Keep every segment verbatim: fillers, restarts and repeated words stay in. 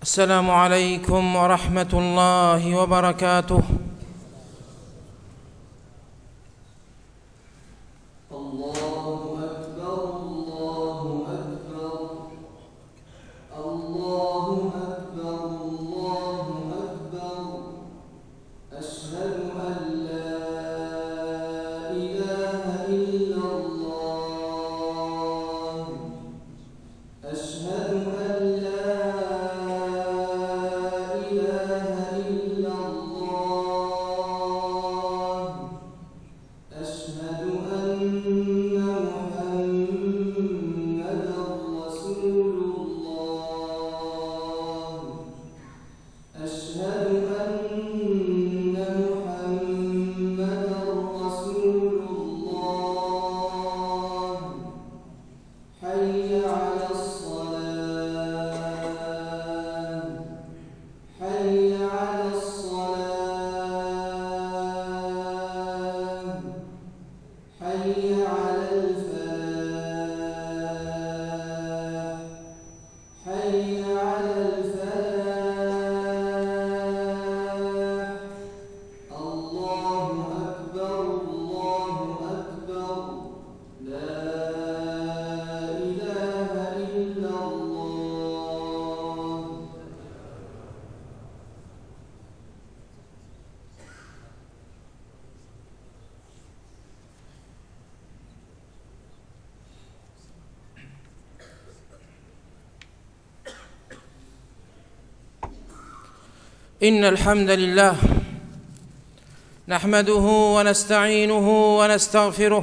السلام عليكم ورحمة الله وبركاته. الله أكبر الله أكبر الله أكبر الله أكبر أشهد أن لا إله إلا الله أشهد أن لا إله إلا الله أشهد أن محمدًا رسول الله أشهد أن محمدًا رسول الله حي على الصلاة حي على الصلاة حي على الفلاح حي على الفلاح الله أكبر الله أكبر لا إله إلا الله. إن الحمد لله نحمده ونستعينه ونستغفره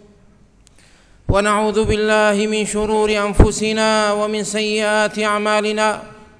ونعوذ بالله من شرور أنفسنا ومن سيئات أعمالنا.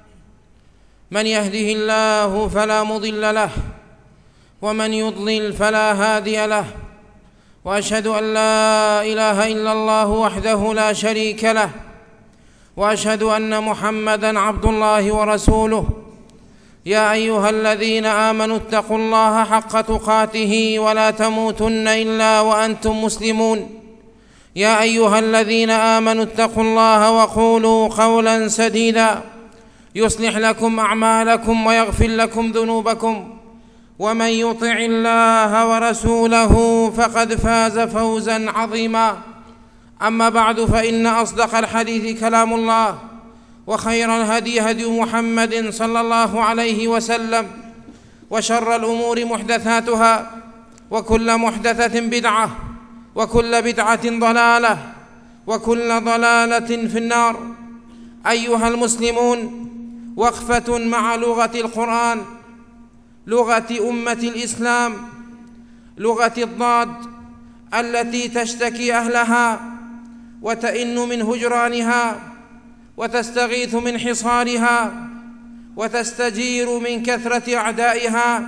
من يهده الله فلا مضل له ومن يضلل فلا هادي له، وأشهد أن لا إله إلا الله وحده لا شريك له، وأشهد أن محمدًا عبد الله ورسوله. يا أيها الذين آمنوا اتقوا الله حق تقاته ولا تموتن إلا وأنتم مسلمون. يا أيها الذين آمنوا اتقوا الله وقولوا قولا سديدا يصلح لكم أعمالكم ويغفر لكم ذنوبكم، ومن يطع الله ورسوله فقد فاز فوزا عظيما. أما بعد، فإن أصدق الحديث كلام الله، وخير الهدي هدي محمد صلى الله عليه وسلم، وشر الأمور محدثاتها، وكل محدثة بدعة، وكل بدعة ضلالة، وكل ضلالة في النار. أيها المسلمون، وقفة مع لغة القرآن، لغة أمة الإسلام، لغة الضاد التي تشتكي أهلها وتئن من هجرانها، وتستغيث من حصارها، وتستجير من كثرة أعدائها.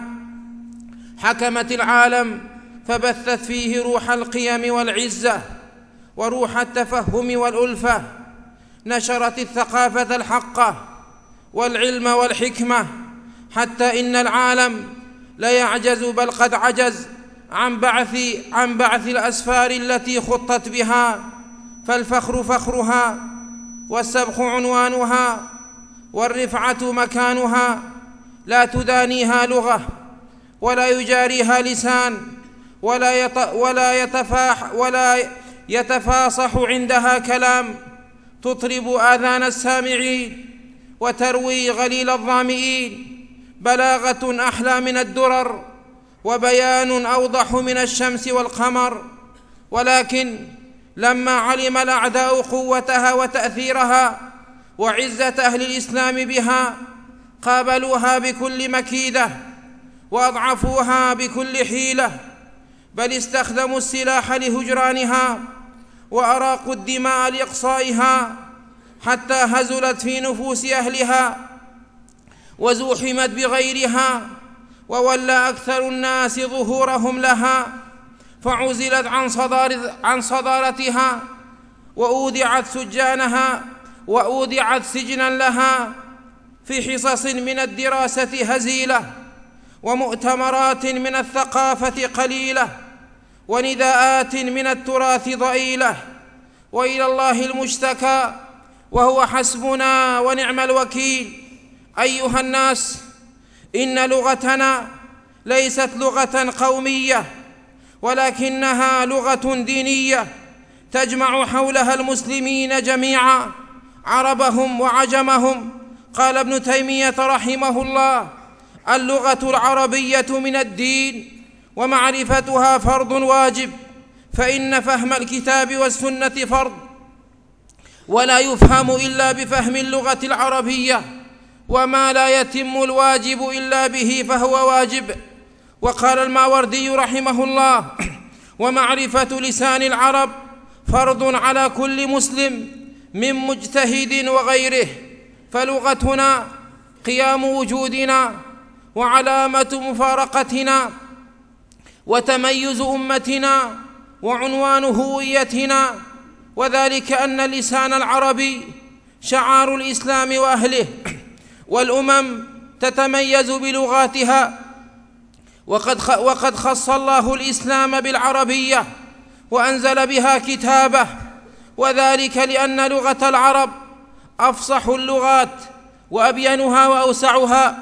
حكمت العالم فبثت فيه روح القيم والعزة وروح التفهم والألفة، نشرت الثقافة الحقة والعلم والحكمة، حتى إن العالم لا يعجز بل قد عجز عن بعث عن بعث الأسفار التي خطت بها. فالفخر فخرها، والسبق عنوانها، والرفعة مكانها، لا تدانيها لغة ولا يجاريها لسان، ولا يط ولا يتفاح ولا يتفاصح عندها كلام، تطرب آذان السامعين وتروي غليل الظامئين. بلاغة أحلى من الدرر، وبيان أوضح من الشمس والقمر. ولكن لما علم الأعداء قوتها وتأثيرها وعزة أهل الإسلام بها، قابلوها بكل مكيدة وأضعفوها بكل حيلة، بل استخدموا السلاح لهجرانها وأراقوا الدماء لإقصائها، حتى هزلت في نفوس أهلها وزوحمت بغيرها، وولى أكثر الناس ظهورهم لها، فعزلت عن صدار عن صدارتها، وأودعت سجانها وأودعت سجنا لها في حصص من الدراسة هزيلة، ومؤتمرات من الثقافة قليلة، ونداءات من التراث ضئيلة، وإلى الله المشتكى، وهو حسبنا ونعم الوكيل. أيها الناس، إن لغتنا ليست لغة قومية، ولكنها لغة دينية تجمع حولها المسلمين جميعا، عربهم وعجمهم. قال ابن تيمية رحمه الله: اللغة العربية من الدين، ومعرفتها فرض واجب، فإن فهم الكتاب والسنة فرض، ولا يفهم إلا بفهم اللغة العربية، وما لا يتم الواجب إلا به فهو واجب. وقال الماوردي رحمه الله: ومعرفة لسان العرب فرض على كل مسلم من مجتهد وغيره، فلغتنا قيام وجودنا وعلامة مفارقتنا وتميز أمتنا وعنوان هويتنا، وذلك أن اللسان العربي شعار الإسلام وأهله، والأمم تتميز بلغاتها، وقد وقد خص الله الإسلام بالعربية وأنزل بها كتابه، وذلك لأن لغة العرب أفصح اللغات وأبينها وأوسعها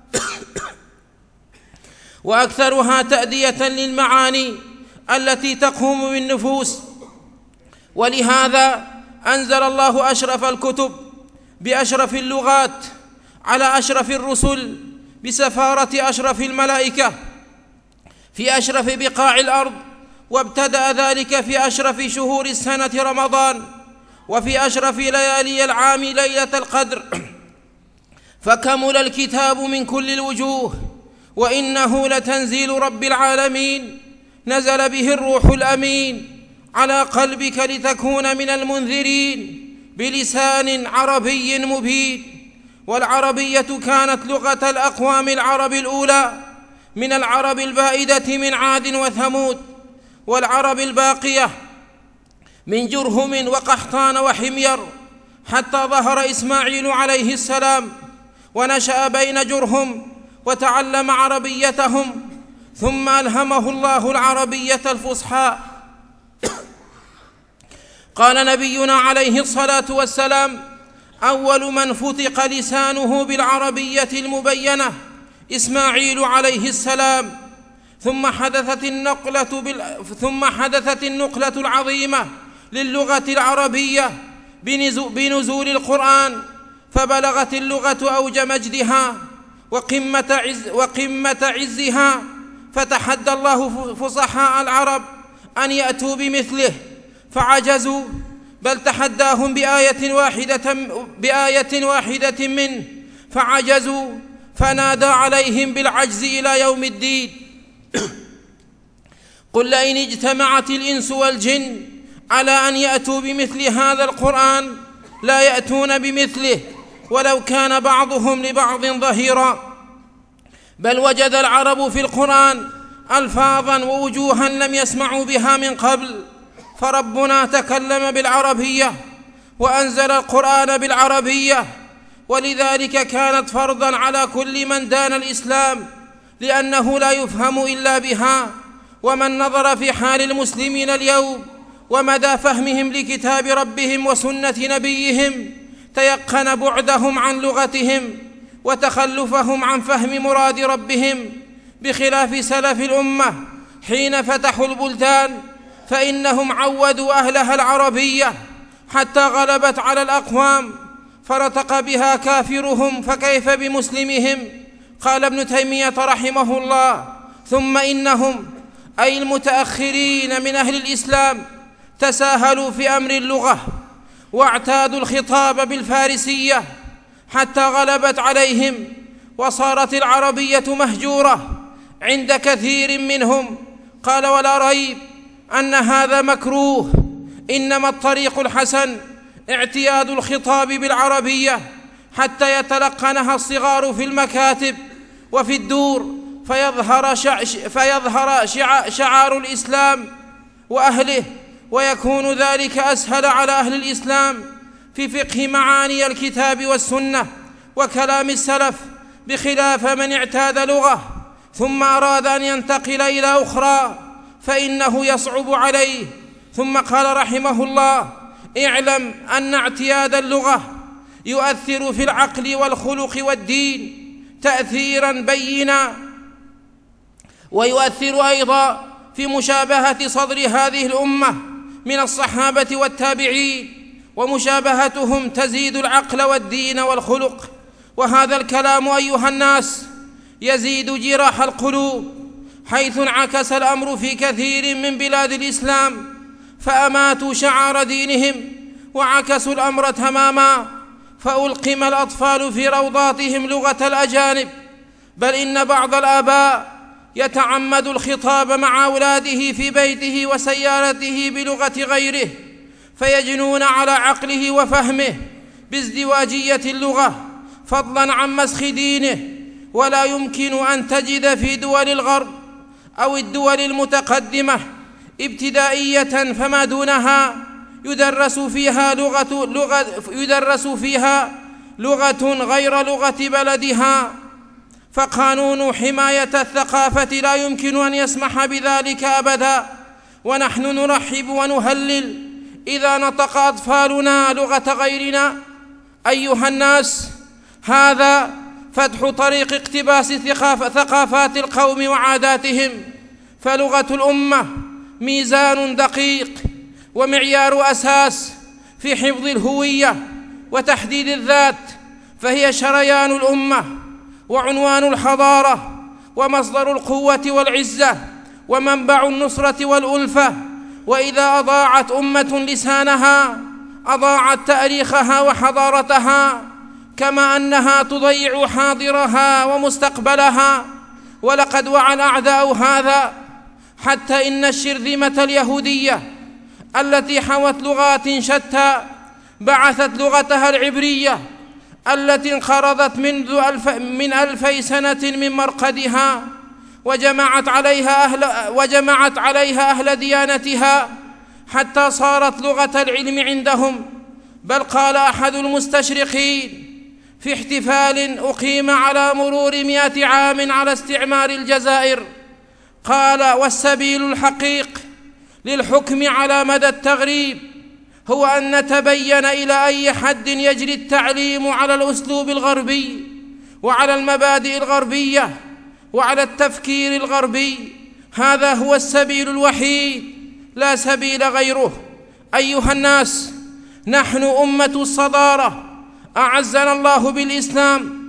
وأكثرها تأدية للمعاني التي تقوم بالنفوس. ولهذا أنزل الله أشرف الكتب بأشرف اللغات على أشرف الرسل بسفارة أشرف الملائكة في أشرف بقاع الأرض، وابتدأ ذلك في أشرف شهور السنة رمضان، وفي أشرف ليالي العام ليلة القدر، فكمل الكتاب من كل الوجوه، وإنه لتنزيل رب العالمين، نزل به الروح الأمين على قلبك لتكون من المنذرين بلسان عربي مبين. والعربية كانت لغة الأقوام العرب الأولى من العرب البائدة من عاد وثمود، والعرب الباقية من جرهم وقحطان وحمير، حتى ظهر إسماعيل عليه السلام ونشأ بين جرهم وتعلم عربيتهم، ثم ألهمه الله العربية الفصحى. قال نبينا عليه الصلاة والسلام: أول من فتق لسانه بالعربية المبينة إسماعيل عليه السلام، ثم حدثت النقلة بال... ثم حدثت النقلة العظيمة للغة العربية بنزول القرآن، فبلغت اللغة أوج مجدها وقمة, عز وقمة عزها، فتحدى الله فصحاء العرب أن يأتوا بمثله فعجزوا، بل تحداهم بآية واحدة, بآية واحدة منه فعجزوا، فنادى عليهم بالعجز إلى يوم الدين. قل لئن اجتمعت الإنس والجن على أن يأتوا بمثل هذا القرآن لا يأتون بمثله ولو كان بعضهم لبعض ظهيرا. بل وجد العرب في القرآن ألفاظا ووجوها لم يسمعوا بها من قبل، فربنا تكلم بالعربية وأنزل القرآن بالعربية، ولذلك كانت فرضا على كل من دان الإسلام، لأنه لا يفهم إلا بها. ومن نظر في حال المسلمين اليوم ومدى فهمهم لكتاب ربهم وسنة نبيهم تيقن بعدهم عن لغتهم وتخلفهم عن فهم مراد ربهم، بخلاف سلف الأمة حين فتحوا البلدان، فإنهم عودوا أهلها العربية حتى غلبت على الأقوام فرتق بها كافرهم، فكيف بمسلمهم؟ قال ابن تيمية رحمه الله: ثم إنهم أي المتأخرين من أهل الإسلام تساهلوا في أمر اللغة، واعتادوا الخطاب بالفارسية حتى غلبت عليهم، وصارت العربية مهجورة عند كثير منهم. قال: ولا ريب أن هذا مكروه، إنما الطريق الحسن اعتياد الخطاب بالعربية حتى يتلقنها الصغار في المكاتب وفي الدور، فيظهر, شع... فيظهر شع... شعار الإسلام وأهله، ويكون ذلك أسهل على أهل الإسلام في فقه معاني الكتاب والسنة وكلام السلف، بخلاف من اعتاد لغة ثم أراد أن ينتقل إلى أخرى فإنه يصعب عليه. ثم قال رحمه الله: اعلم أن اعتياد اللغة يؤثر في العقل والخلق والدين تأثيرا بينا، ويؤثر أيضا في مشابهة صدر هذه الأمة من الصحابة والتابعين، ومشابهتهم تزيد العقل والدين والخلق. وهذا الكلام أيها الناس يزيد جراح القلوب، حيث انعكس الأمر في كثير من بلاد الإسلام فأماتوا شعار دينهم وعكسوا الأمر تماما، فألقم الأطفال في روضاتهم لغة الأجانب، بل إن بعض الآباء يتعمد الخطاب مع أولاده في بيته وسيارته بلغة غيره، فيجنون على عقله وفهمه بازدواجية اللغة فضلا عن مسخ دينه. ولا يمكن أن تجد في دول الغرب أو الدول المتقدمة ابتدائية فما دونها يدرس فيها لغة, لغة, يدرس فيها لغة غير لغة بلدها، فقانون حماية الثقافة لا يمكن أن يسمح بذلك أبدا. ونحن نرحب ونهلل إذا نطق أطفالنا لغة غيرنا. أيها الناس، هذا فتح طريق اقتباس ثقافات القوم وعاداتهم، فلغة الأمة ميزان دقيق ومعيار أساس في حفظ الهوية وتحديد الذات، فهي شريان الأمة وعنوان الحضارة ومصدر القوة والعزة ومنبع النصرة والألفة. وإذا أضاعت أمة لسانها أضاعت تاريخها وحضارتها، كما أنها تضيع حاضرها ومستقبلها. ولقد وعى الأعداء هذا، حتى إن الشرذمة اليهودية التي حوت لغات شتى بعثت لغتها العبرية التي انقرضت منذ ألف من ألفي سنة من مرقدها، وجمعت عليها أهل وجمعت عليها أهل ديانتها حتى صارت لغة العلم عندهم. بل قال أحد المستشرقين في احتفال أقيم على مرور مئة عام على استعمار الجزائر، قال: والسبيل الحقيق للحكم على مدى التغريب هو أن نتبين إلى أي حد يجري التعليم على الأسلوب الغربي وعلى المبادئ الغربية وعلى التفكير الغربي. هذا هو السبيل الوحيد، لا سبيل غيره. أيها الناس، نحن أمة الصدارة، أعزنا الله بالإسلام،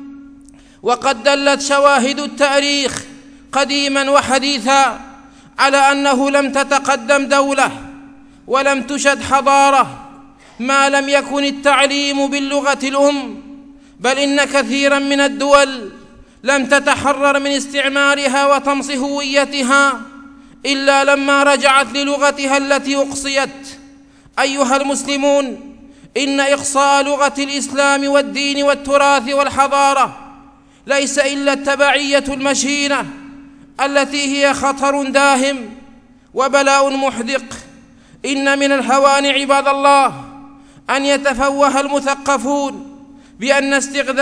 وقد دلت شواهد التاريخ قديما وحديثا على أنه لم تتقدم دولة ولم تشد حضارة ما لم يكن التعليم باللغة الأم، بل إن كثيرا من الدول لم تتحرر من استعمارها وطمس هويتها إلا لما رجعت للغتها التي أقصيت. أيها المسلمون، إن إقصاء لغة الإسلام والدين والتراث والحضارة ليس إلا التبعية المشينة التي هي خطر داهم وبلاء محدق. إن من الهوان عباد الله أن يتفوه المثقفون بأن,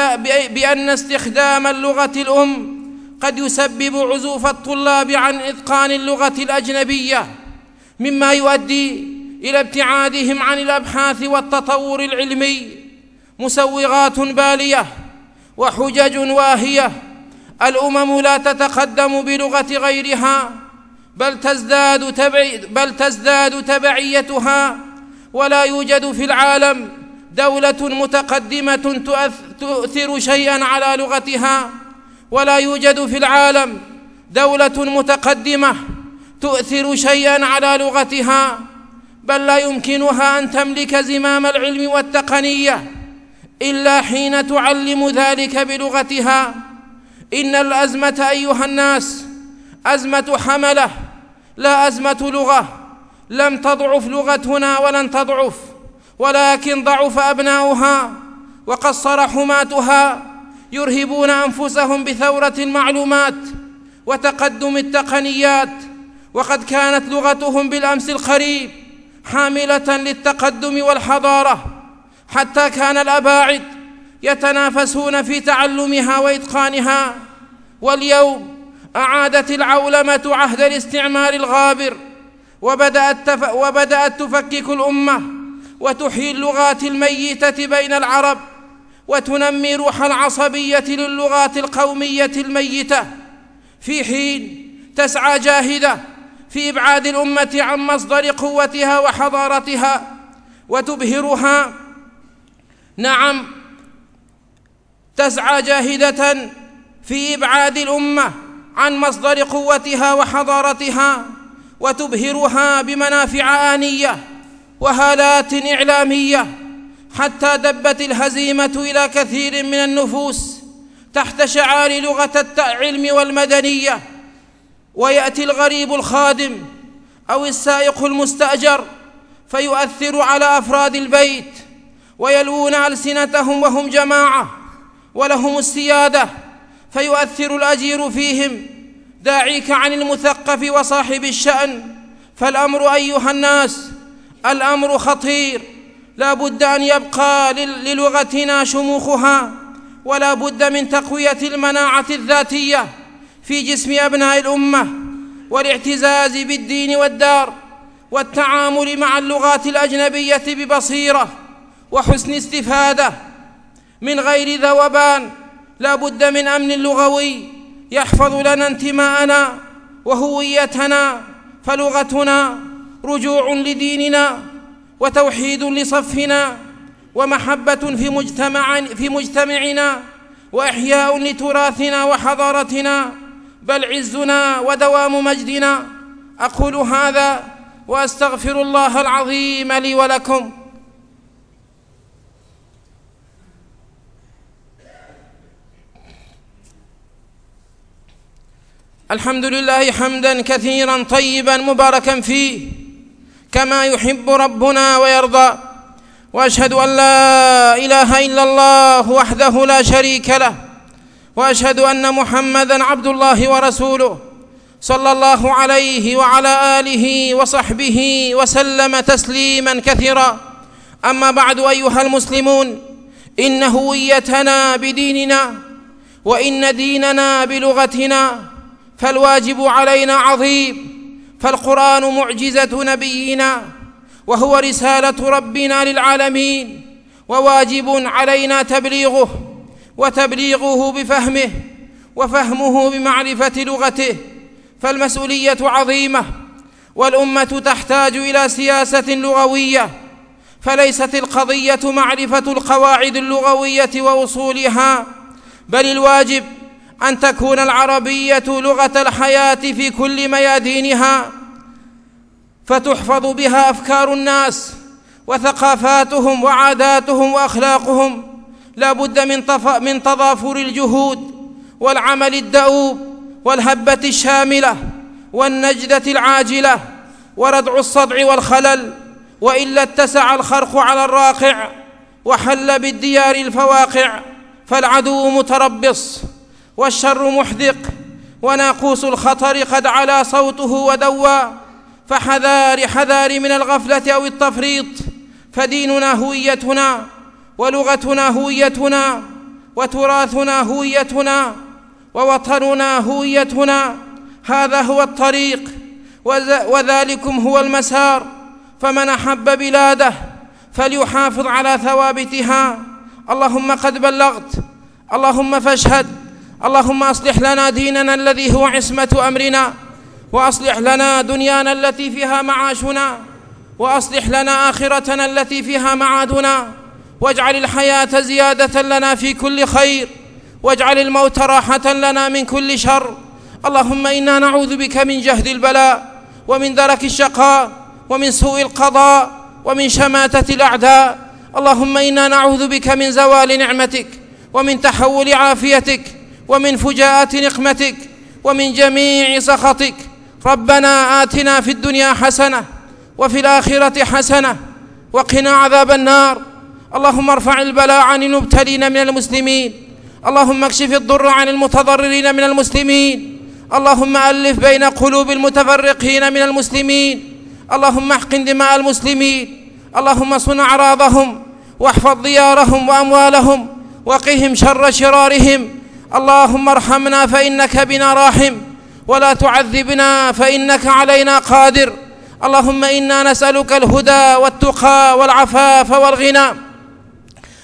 بأن استخدام اللغة الأم قد يسبب عزوف الطلاب عن إتقان اللغة الأجنبية، مما يؤدي إلى ابتعادهم عن الأبحاث والتطور العلمي. مسوغات بالية وحجج واهية. الأمم لا تتقدم بلغة غيرها، بل تزداد, تبعي بل تزداد تبعيتها. ولا يوجد في العالم دولة متقدمة تؤثر شيئا على لغتها، ولا يوجد في العالم دولة متقدمة تؤثر شيئا على لغتها، بل لا يمكنها أن تملك زمام العلم والتقنية إلا حين تعلم ذلك بلغتها. إن الأزمة أيها الناس أزمة حملة، لا أزمة لغة. لم تضعف لغتنا ولن تضعف، ولكن ضعف أبناؤها وقصر حماتها يرهبون أنفسهم بثورة المعلومات وتقدم التقنيات، وقد كانت لغتهم بالأمس القريب حاملة للتقدم والحضارة، حتى كان الأباعد يتنافسون في تعلمها وإتقانها. واليوم أعادت العولمة عهد الاستعمار الغابر، وبدأت, تف... وبدأت تفكك الأمة وتحيي اللغات الميتة بين العرب وتنمي روح العصبية للغات القومية الميتة، في حين تسعى جاهدة في إبعاد الأمة عن مصدر قوتها وحضارتها وتبهرها. نعم، تسعى جاهدة في إبعاد الأمة عن مصدر قوتها وحضارتها وتبهرها بمنافع آنية وهالات إعلامية، حتى دبت الهزيمة إلى كثير من النفوس تحت شعار لغة العلم والمدنية. ويأتي الغريب الخادم أو السائق المستأجر فيؤثر على أفراد البيت ويلوون ألسنتهم وهم جماعة ولهم السيادة، فيؤثر الأجير فيهم داعيك عن المثقف وصاحب الشأن. فالأمر أيها الناس الأمر خطير، لا بد أن يبقى للغتنا شموخها، ولا بد من تقوية المناعة الذاتية في جسم أبناء الأمة، والاعتزاز بالدين والدار، والتعامل مع اللغات الأجنبية ببصيرة وحسن استفادة من غير ذوبان. لا بد من أمن لغوي يحفظ لنا انتماءنا وهويتنا، فلغتنا رجوع لديننا وتوحيد لصفنا ومحبة في مجتمع في مجتمعنا وإحياء لتراثنا وحضارتنا، بل عزنا ودوام مجدنا. أقول هذا وأستغفر الله العظيم لي ولكم. الحمد لله حمدا كثيرا طيبا مباركا فيه كما يحب ربنا ويرضى، وأشهد أن لا إله إلا الله وحده لا شريك له، وأشهد أن محمدا عبد الله ورسوله صلى الله عليه وعلى آله وصحبه وسلم تسليما كثيرا. أما بعد أيها المسلمون، إن هويتنا بديننا وإن ديننا بلغتنا، فالواجب علينا عظيم، فالقرآن معجزة نبينا وهو رسالة ربنا للعالمين، وواجب علينا تبليغه وتبليغه بفهمه وفهمه بمعرفة لغته، فالمسؤولية عظيمة، والأمة تحتاج إلى سياسة لغوية، فليست القضية معرفة القواعد اللغوية وأصولها، بل الواجب أن تكون العربية لغة الحياة في كل ميادينها، فتحفظ بها أفكار الناس وثقافاتهم وعاداتهم وأخلاقهم. لا بد من, من تضافر الجهود والعمل الدؤوب والهبة الشاملة والنجدة العاجلة وردع الصدع والخلل، وإلا اتسع الخرق على الراقع وحل بالديار الفواقع، فالعدو متربص والشر محدق وناقوس الخطر قد علا صوته ودوى، فحذار حذار من الغفلة أو التفريط، فديننا هويتنا ولغتنا هويتنا وتراثنا هويتنا ووطننا هويتنا، هذا هو الطريق وذلكم هو المسار، فمن أحب بلاده فليحافظ على ثوابتها. اللهم قد بلغت، اللهم فاشهد، اللهم أصلح لنا ديننا الذي هو عصمة أمرنا، وأصلح لنا دنيانا التي فيها معاشنا، وأصلح لنا آخرتنا التي فيها معادنا، واجعل الحياة زيادة لنا في كل خير، واجعل الموت راحة لنا من كل شر. اللهم إنا نعوذ بك من جهد البلاء ومن درك الشقاء ومن سوء القضاء ومن شماتة الأعداء. اللهم إنا نعوذ بك من زوال نعمتك ومن تحول عافيتك ومن فجاءة نقمتك ومن جميع سخطك. ربنا آتنا في الدنيا حسنة وفي الآخرة حسنة وقنا عذاب النار. اللهم ارفع البلاء عن المبتلين من المسلمين، اللهم اكشف الضر عن المتضررين من المسلمين، اللهم ألف بين قلوب المتفرقين من المسلمين، اللهم احقن دماء المسلمين، اللهم صن أعراضهم واحفظ ديارهم وأموالهم وقهم شر شرارهم. اللهم ارحمنا فإنك بنا راحم، ولا تعذبنا فإنك علينا قادر. اللهم إنا نسألك الهدى والتقى والعفاف والغنى.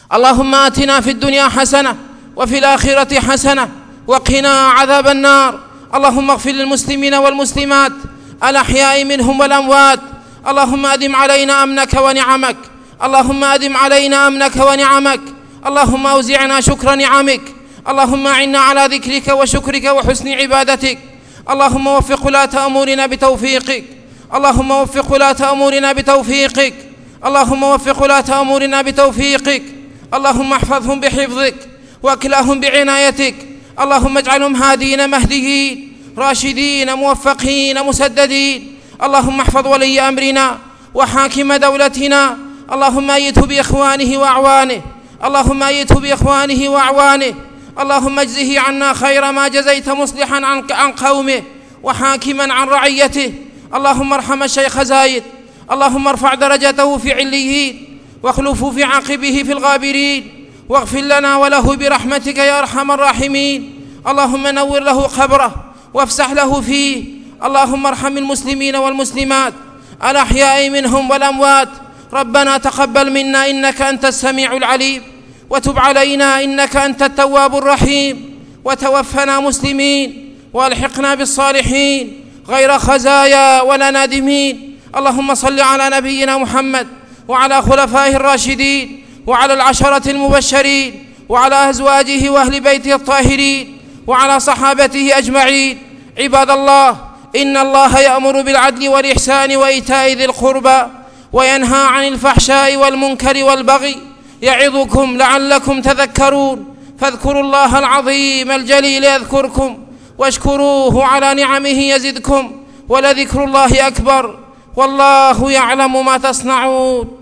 اللهم آتنا في الدنيا حسنة وفي الآخرة حسنة وقنا عذاب النار. اللهم اغفر للمسلمين والمسلمات الأحياء منهم والأموات. اللهم أدم علينا أمنك ونعمك. اللهم أدم علينا أمنك ونعمك. اللهم أوزعنا شكر نعمك. اللهم أعنا على ذكرك وشكرك وحسن عبادتك. اللهم وفق ولاة أمورنا بتوفيقك. اللهم وفق ولاة أمورنا بتوفيقك. اللهم وفق ولاة أمورنا بتوفيقك. اللهم احفظهم بحفظك واكلاهم بعنايتك. اللهم اجعلهم هادين مهديين راشدين موفقين مسددين. اللهم احفظ ولي أمرنا وحاكم دولتنا. اللهم أيده بإخوانه وأعوانه. اللهم أيده بإخوانه وأعوانه. اللهم اجزه عنا خير ما جزيت مصلحا عن قومه وحاكما عن رعيته. اللهم ارحم الشيخ زايد. اللهم ارفع درجته في عليين واخلفه في عقبه في الغابرين. واغفر لنا وله برحمتك يا أرحم الراحمين. اللهم نور له قبره وافسح له فيه. اللهم ارحم المسلمين والمسلمات الأحياء منهم والأموات. ربنا تقبل منا إنك أنت السميع العليم وتب علينا إنك أنت التواب الرحيم. وتوفنا مسلمين والحقنا بالصالحين غير خزايا ولا نادمين. اللهم صل على نبينا محمد وعلى خلفائه الراشدين وعلى العشرة المبشرين وعلى أزواجه وأهل بيته الطاهرين وعلى صحابته أجمعين. عباد الله، إن الله يأمر بالعدل والإحسان وإيتاء ذي القربى وينهى عن الفحشاء والمنكر والبغي يعظكم لعلكم تذكرون. فاذكروا الله العظيم الجليل يذكركم واشكروه على نعمه يزدكم ولذكر الله أكبر والله يعلم ما تصنعون.